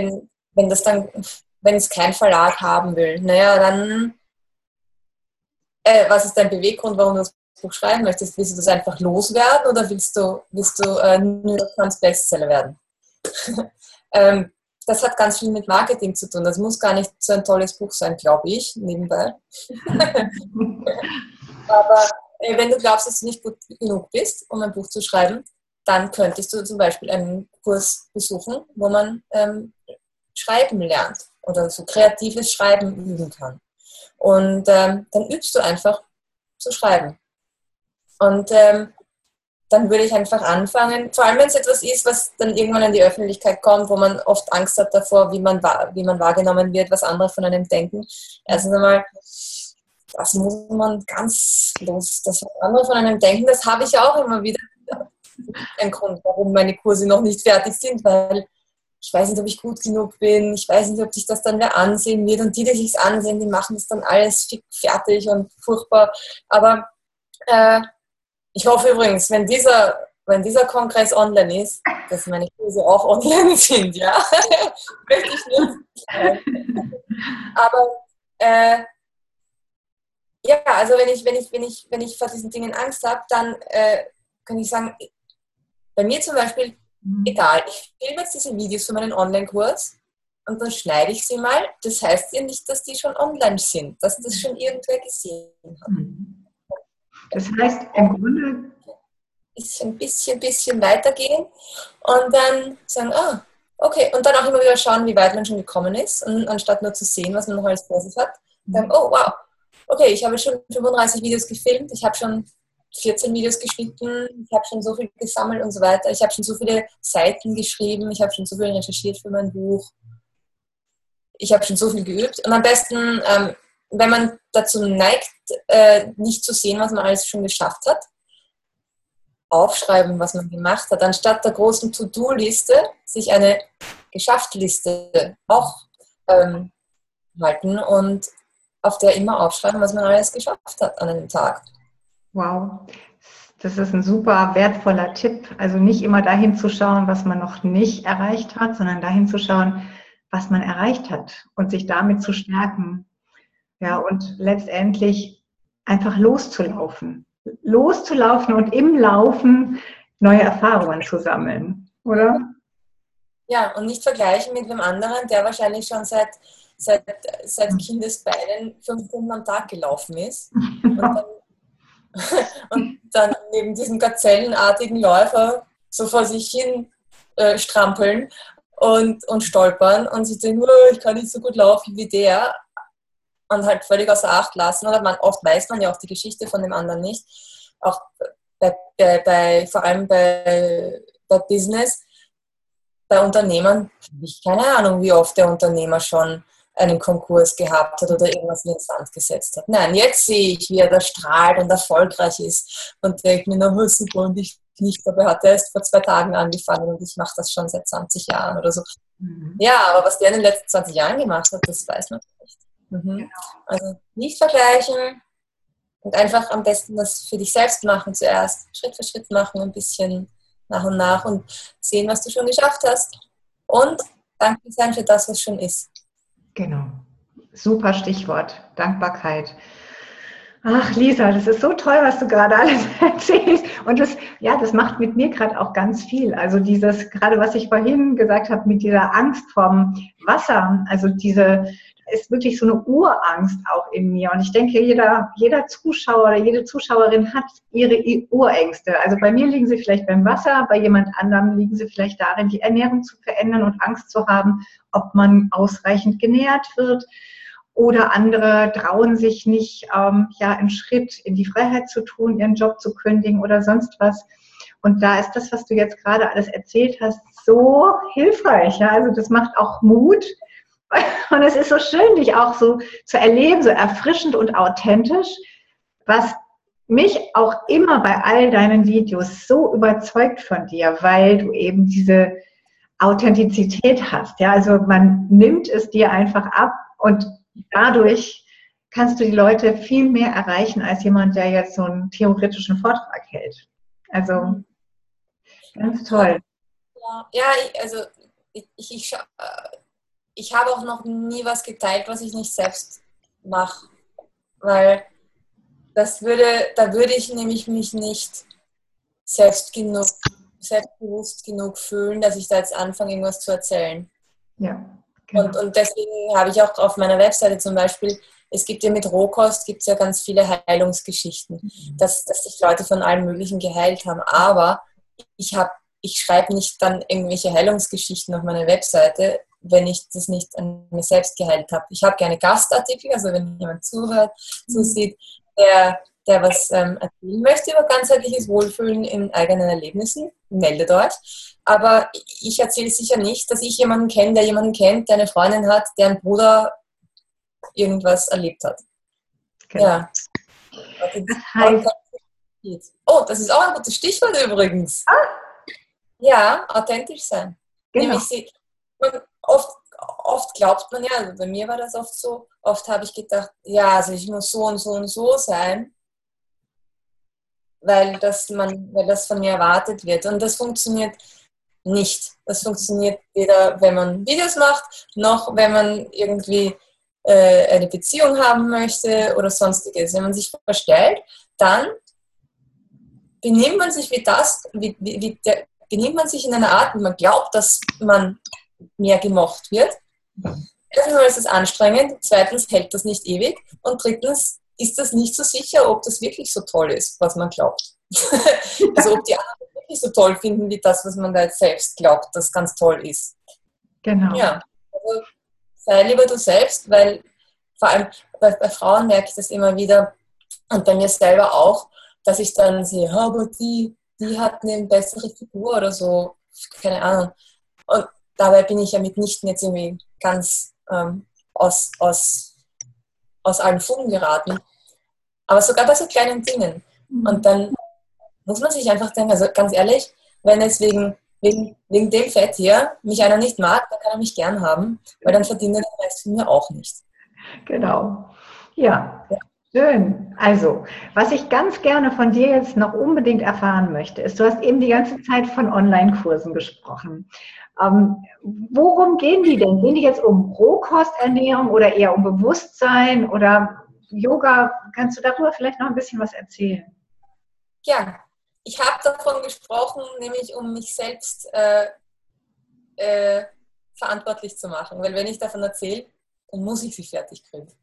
wenn es kein Verlag haben will? Naja, dann, was ist dein Beweggrund, warum du das Buch schreiben möchtest? Willst du das einfach loswerden oder willst du New York Times Bestseller werden? Das hat ganz viel mit Marketing zu tun. Das muss gar nicht so ein tolles Buch sein, glaube ich, nebenbei. Aber wenn du glaubst, dass du nicht gut genug bist, um ein Buch zu schreiben, dann könntest du zum Beispiel einen Kurs besuchen, wo man Schreiben lernt oder so kreatives Schreiben üben kann. Und dann übst du einfach zu schreiben. Und dann würde ich einfach anfangen, vor allem wenn es etwas ist, was dann irgendwann in die Öffentlichkeit kommt, wo man oft Angst hat davor, wie man wahrgenommen wird, was andere von einem denken. Erstens einmal, das muss man ganz los, das was andere von einem denken, das habe ich auch immer wieder. Ein Grund, warum meine Kurse noch nicht fertig sind, weil ich weiß nicht, ob ich gut genug bin, ich weiß nicht, ob sich das dann wer ansehen wird und die sich ansehen, die machen das dann alles fertig und furchtbar. Aber ich hoffe übrigens, wenn dieser Kongress online ist, dass meine Kurse auch online sind, ja. Möchte ich nicht. Aber ja, also wenn ich vor diesen Dingen Angst habe, dann kann ich sagen, bei mir zum Beispiel, egal, ich filme jetzt diese Videos für meinen Online-Kurs und dann schneide ich sie mal. Das heißt ja nicht, dass die schon online sind, dass das schon irgendwer gesehen hat. Das heißt, im Grunde ein bisschen weitergehen und dann sagen, okay, und dann auch immer wieder schauen, wie weit man schon gekommen ist, und anstatt nur zu sehen, was man noch alles vor sich hat, sagen, oh wow, okay, ich habe schon 35 Videos gefilmt, ich habe schon 14 Videos geschnitten, ich habe schon so viel gesammelt und so weiter, ich habe schon so viele Seiten geschrieben, ich habe schon so viel recherchiert für mein Buch, ich habe schon so viel geübt und am besten, wenn man dazu neigt, nicht zu sehen, was man alles schon geschafft hat, aufschreiben, was man gemacht hat, anstatt der großen To-Do-Liste sich eine Geschafft-Liste auch halten und auf der immer aufschreiben, was man alles geschafft hat an einem Tag. Wow, das ist ein super wertvoller Tipp. Also nicht immer dahin zu schauen, was man noch nicht erreicht hat, sondern dahin zu schauen, was man erreicht hat und sich damit zu stärken. Ja, und letztendlich einfach loszulaufen. Loszulaufen und im Laufen neue Erfahrungen zu sammeln, oder? Ja, und nicht vergleichen mit dem anderen, der wahrscheinlich schon seit Kindesbeinen 5 Stunden am Tag gelaufen ist. Und dann neben diesem gazellenartigen Läufer so vor sich hin strampeln und stolpern und sich denken, oh, ich kann nicht so gut laufen wie der und halt völlig außer Acht lassen. Oder oft weiß man ja auch die Geschichte von dem anderen nicht. Auch vor allem bei Business, bei Unternehmern, ich keine Ahnung, wie oft der Unternehmer schon einen Konkurs gehabt hat oder irgendwas in den Sand gesetzt hat. Nein, jetzt sehe ich, wie er da strahlt und erfolgreich ist und denke mir, na super, und ich nicht, aber er hat erst vor 2 Tagen angefangen und ich mache das schon seit 20 Jahren oder so. Ja, aber was der in den letzten 20 Jahren gemacht hat, das weiß man nicht. Genau. Also nicht vergleichen und einfach am besten das für dich selbst machen zuerst. Schritt für Schritt machen, ein bisschen nach und nach und sehen, was du schon geschafft hast. Und dankbar sein für das, was schon ist. Genau. Super Stichwort. Dankbarkeit. Ach, Lisa, das ist so toll, was du gerade alles erzählst. Und das macht mit mir gerade auch ganz viel. Also dieses, gerade was ich vorhin gesagt habe, mit dieser Angst vorm Wasser, also diese, ist wirklich so eine Urangst auch in mir. Und ich denke, jeder Zuschauer oder jede Zuschauerin hat ihre Urängste. Also bei mir liegen sie vielleicht beim Wasser, bei jemand anderem liegen sie vielleicht darin, die Ernährung zu verändern und Angst zu haben, ob man ausreichend genährt wird. Oder andere trauen sich nicht, einen Schritt in die Freiheit zu tun, ihren Job zu kündigen oder sonst was. Und da ist das, was du jetzt gerade alles erzählt hast, so hilfreich. Ja? Also das macht auch Mut. Und es ist so schön, dich auch so zu erleben, so erfrischend und authentisch, was mich auch immer bei all deinen Videos so überzeugt von dir, weil du eben diese Authentizität hast. Ja? Also man nimmt es dir einfach ab und dadurch kannst du die Leute viel mehr erreichen als jemand, der jetzt so einen theoretischen Vortrag hält. Also ganz toll. Ja, ich habe auch noch nie was geteilt, was ich nicht selbst mache, weil da würde ich nämlich mich nicht selbstbewusst genug fühlen, dass ich da jetzt anfange, irgendwas zu erzählen. Ja, genau. Und deswegen habe ich auch auf meiner Webseite zum Beispiel, es gibt ja mit Rohkost, gibt es ja ganz viele Heilungsgeschichten, dass sich Leute von allem Möglichen geheilt haben. Aber ich schreibe nicht dann irgendwelche Heilungsgeschichten auf meiner Webseite, wenn ich das nicht an mir selbst geheilt habe. Ich habe gerne Gastartikel, also wenn jemand zuhört, zusieht, der was erzählen möchte über ganzheitliches Wohlfühlen in eigenen Erlebnissen, meldet euch. Aber ich erzähle sicher nicht, dass ich jemanden kenne, der jemanden kennt, der eine Freundin hat, deren Bruder irgendwas erlebt hat. Genau. Ja. Das heißt, oh, das ist auch ein gutes Stichwort übrigens. Ja, authentisch sein. genau. Nämlich oft glaubt man ja, also bei mir war das oft so, oft habe ich gedacht, ja, also ich muss so und so und so sein, weil das von mir erwartet wird. Und das funktioniert nicht. Das funktioniert weder, wenn man Videos macht, noch wenn man irgendwie eine Beziehung haben möchte oder sonstiges. Wenn man sich verstellt, dann benimmt man sich benimmt man sich in einer Art, wie man glaubt, dass man mehr gemocht wird. Erstens ist es anstrengend, zweitens hält das nicht ewig und drittens ist das nicht so sicher, ob das wirklich so toll ist, was man glaubt. Also ob die anderen wirklich so toll finden, wie das, was man da jetzt selbst glaubt, das ganz toll ist. Genau. Ja, also sei lieber du selbst, weil vor allem bei Frauen merke ich das immer wieder und bei mir selber auch, dass ich dann sehe, aber die hat eine bessere Figur oder so, keine Ahnung. Und dabei bin ich ja mitnichten jetzt irgendwie ganz aus allen Fugen geraten. Aber sogar bei so kleinen Dingen. Und dann muss man sich einfach denken, also ganz ehrlich, wenn jetzt wegen dem Fett hier mich einer nicht mag, dann kann er mich gern haben, weil dann verdient er den Rest von mir auch nicht. Genau. Ja, schön. Also, was ich ganz gerne von dir jetzt noch unbedingt erfahren möchte, ist, du hast eben die ganze Zeit von Online-Kursen gesprochen. Worum gehen die denn? Gehen die jetzt um Rohkosternährung oder eher um Bewusstsein oder Yoga? Kannst du darüber vielleicht noch ein bisschen was erzählen? Ja, ich habe davon gesprochen, nämlich um mich selbst verantwortlich zu machen, weil wenn ich davon erzähle, dann muss ich sie fertig kriegen.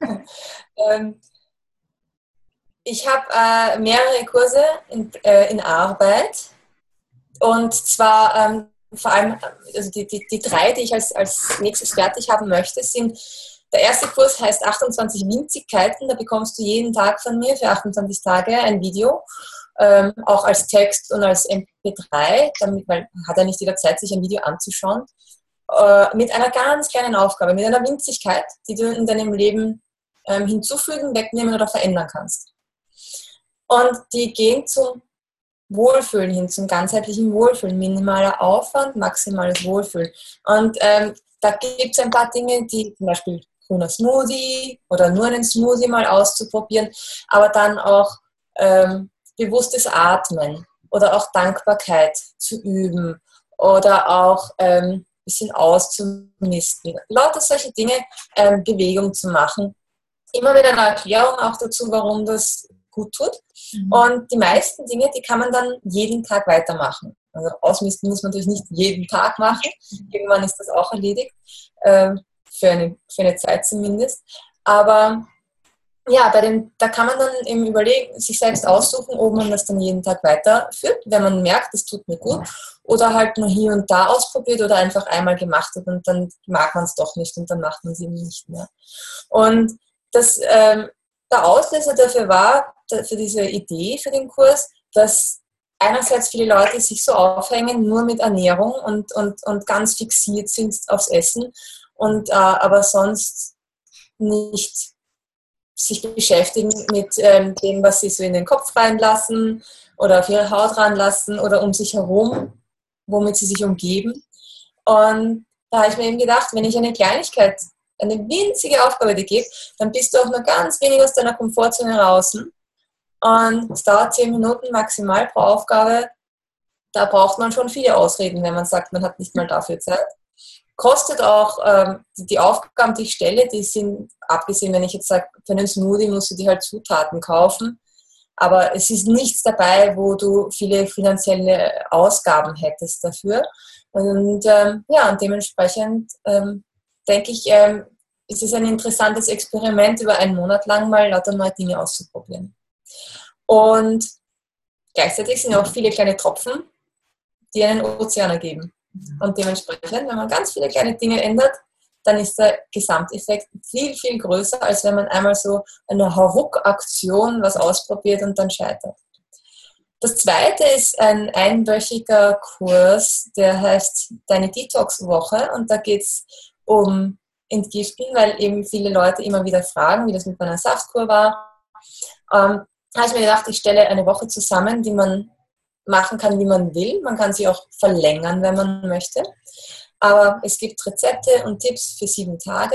Ich habe mehrere Kurse in Arbeit und zwar vor allem, also die drei, die ich als nächstes fertig haben möchte, sind, der erste Kurs heißt 28 Winzigkeiten. Da bekommst du jeden Tag von mir für 28 Tage ein Video, auch als Text und als MP3, damit, weil hat er nicht jeder Zeit, sich ein Video anzuschauen, mit einer ganz kleinen Aufgabe, mit einer Winzigkeit, die du in deinem Leben hinzufügen, wegnehmen oder verändern kannst. Und die gehen zum Wohlfühlen hin, zum ganzheitlichen Wohlfühlen. Minimaler Aufwand, maximales Wohlfühlen. Und da gibt es ein paar Dinge, die zum Beispiel grüner Smoothie oder nur einen Smoothie mal auszuprobieren, aber dann auch bewusstes Atmen oder auch Dankbarkeit zu üben oder auch ein bisschen auszumisten. Lauter solche Dinge, Bewegung zu machen. Immer wieder eine Erklärung auch dazu, warum das gut tut. Und die meisten Dinge, die kann man dann jeden Tag weitermachen. Also ausmisten muss man natürlich nicht jeden Tag machen. Irgendwann ist das auch erledigt, für eine Zeit zumindest. Aber ja, da kann man dann eben überlegen, sich selbst aussuchen, ob man das dann jeden Tag weiterführt, wenn man merkt, das tut mir gut, oder halt nur hier und da ausprobiert oder einfach einmal gemacht hat und dann mag man es doch nicht und dann macht man es eben nicht mehr. Und der Auslöser dafür war, für diese Idee für den Kurs, dass einerseits viele Leute sich so aufhängen nur mit Ernährung und ganz fixiert sind aufs Essen und aber sonst nicht sich beschäftigen mit dem, was sie so in den Kopf reinlassen oder auf ihre Haut ranlassen oder um sich herum, womit sie sich umgeben. Und da habe ich mir eben gedacht, wenn ich eine Kleinigkeit, eine winzige Aufgabe dir gebe, dann bist du auch nur ganz wenig aus deiner Komfortzone draußen. Und es dauert 10 Minuten maximal pro Aufgabe. Da braucht man schon viele Ausreden, wenn man sagt, man hat nicht mal dafür Zeit. Kostet auch, die Aufgaben, die ich stelle, die sind, abgesehen, wenn ich jetzt sage, für einen Smoothie musst du dir halt Zutaten kaufen, aber es ist nichts dabei, wo du viele finanzielle Ausgaben hättest dafür. Und ja, und dementsprechend denke ich, ist es ein interessantes Experiment, über einen Monat lang mal lauter neue Dinge auszuprobieren. Und gleichzeitig sind auch viele kleine Tropfen, die einen Ozean ergeben. Und dementsprechend, wenn man ganz viele kleine Dinge ändert, dann ist der Gesamteffekt viel, viel größer, als wenn man einmal so eine Hauruck-Aktion was ausprobiert und dann scheitert. Das zweite ist ein einwöchiger Kurs, der heißt Deine Detox-Woche, und da geht es um Entgiften, weil eben viele Leute immer wieder fragen, wie das mit meiner Saftkur war. Da habe ich mir gedacht, ich stelle eine Woche zusammen, die man machen kann, wie man will. Man kann sie auch verlängern, wenn man möchte. Aber es gibt Rezepte und Tipps für 7 Tage.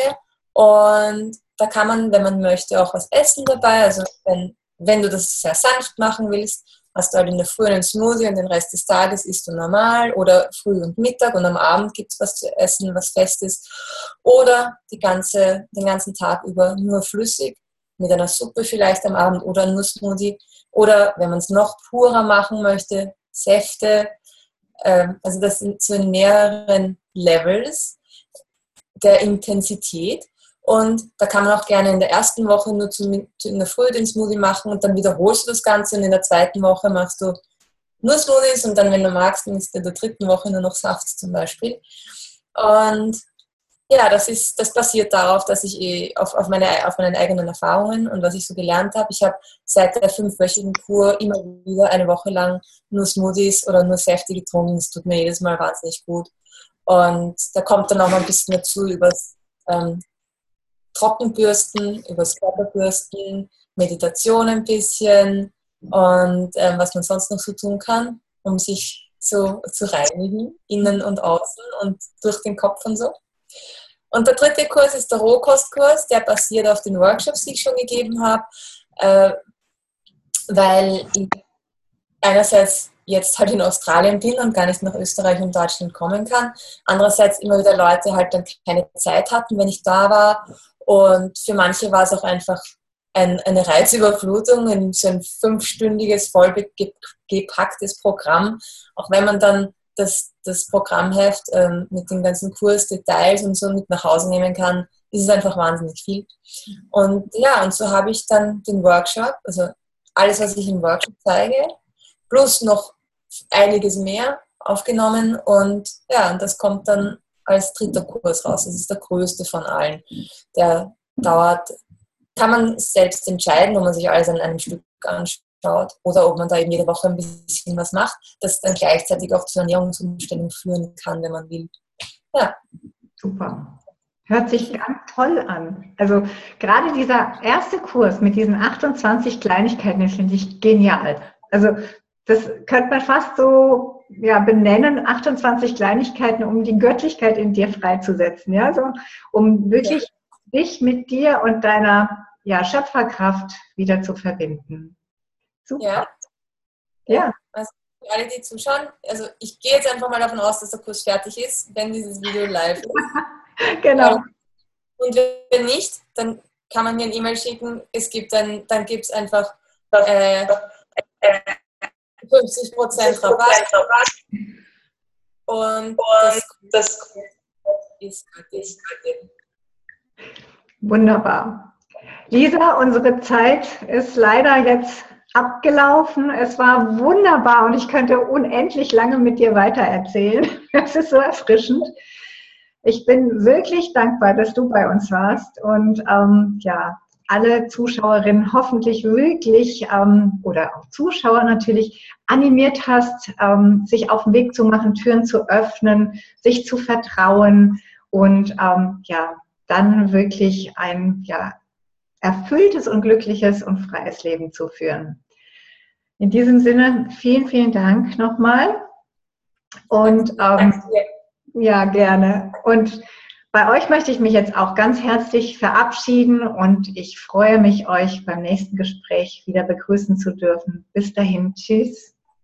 Und da kann man, wenn man möchte, auch was essen dabei. Also wenn du das sehr sanft machen willst, hast du halt in der Früh einen Smoothie und den Rest des Tages isst du normal. Oder Früh und Mittag und am Abend gibt es was zu essen, was fest ist. Oder den ganzen Tag über nur flüssig, mit einer Suppe vielleicht am Abend oder nur Smoothie. Oder wenn man es noch purer machen möchte, Säfte. Also das sind so in mehreren Levels der Intensität. Und da kann man auch gerne in der ersten Woche nur in der Früh den Smoothie machen und dann wiederholst du das Ganze und in der zweiten Woche machst du nur Smoothies und dann, wenn du magst, dann ist in der dritten Woche nur noch Saft zum Beispiel. Und ja, das basiert darauf, dass ich auf meinen eigenen Erfahrungen und was ich so gelernt habe. Ich habe seit der 5-wöchigen Kur immer wieder eine Woche lang nur Smoothies oder nur Säfte getrunken. Es tut mir jedes Mal wahnsinnig gut. Und da kommt dann auch noch ein bisschen dazu übers Trockenbürsten, übers Körperbürsten, Meditation ein bisschen und was man sonst noch so tun kann, um sich so zu reinigen, innen und außen und durch den Kopf und so. Und der dritte Kurs ist der Rohkostkurs, der basiert auf den Workshops, die ich schon gegeben habe, weil ich einerseits jetzt halt in Australien bin und gar nicht nach Österreich und Deutschland kommen kann. Andererseits immer wieder Leute halt dann keine Zeit hatten, wenn ich da war. Und für manche war es auch einfach eine Reizüberflutung, so ein 5-stündiges, vollgepacktes Programm. Auch wenn man dann das Programmheft mit den ganzen Kursdetails und so mit nach Hause nehmen kann, ist es einfach wahnsinnig viel. Und ja, und so habe ich dann den Workshop, also alles, was ich im Workshop zeige, plus noch einiges mehr aufgenommen und ja, und das kommt dann als 3. Kurs raus. Das ist der größte von allen. Der dauert, kann man selbst entscheiden, ob man sich alles an einem Stück anschaut oder ob man da eben jede Woche ein bisschen was macht, das dann gleichzeitig auch zur Ernährungsumstellung führen kann, wenn man will. Ja. Super. Hört sich ganz toll an. Also gerade dieser erste Kurs mit diesen 28 Kleinigkeiten, das finde ich genial. Also das könnte man fast so benennen, 28 Kleinigkeiten, um die Göttlichkeit in dir freizusetzen. Ja? So, um wirklich dich mit dir und deiner Schöpferkraft wieder zu verbinden. Super. Ja. Also für alle, die zuschauen, also ich gehe jetzt einfach mal davon aus, dass der Kurs fertig ist, wenn dieses Video live ist. Genau. Und wenn nicht, dann kann man mir eine E-Mail schicken. Es gibt dann gibt es einfach 50% Rabatt. Und das ist gratis. Wunderbar. Lisa, unsere Zeit ist leider jetzt abgelaufen. Es war wunderbar und ich könnte unendlich lange mit dir weitererzählen. Es ist so erfrischend. Ich bin wirklich dankbar, dass du bei uns warst und alle Zuschauerinnen hoffentlich wirklich oder auch Zuschauer natürlich animiert hast, sich auf den Weg zu machen, Türen zu öffnen, sich zu vertrauen und dann wirklich ein erfülltes und glückliches und freies Leben zu führen. In diesem Sinne, vielen, vielen Dank nochmal. Und ja, gerne. Und bei euch möchte ich mich jetzt auch ganz herzlich verabschieden und ich freue mich, euch beim nächsten Gespräch wieder begrüßen zu dürfen. Bis dahin, tschüss.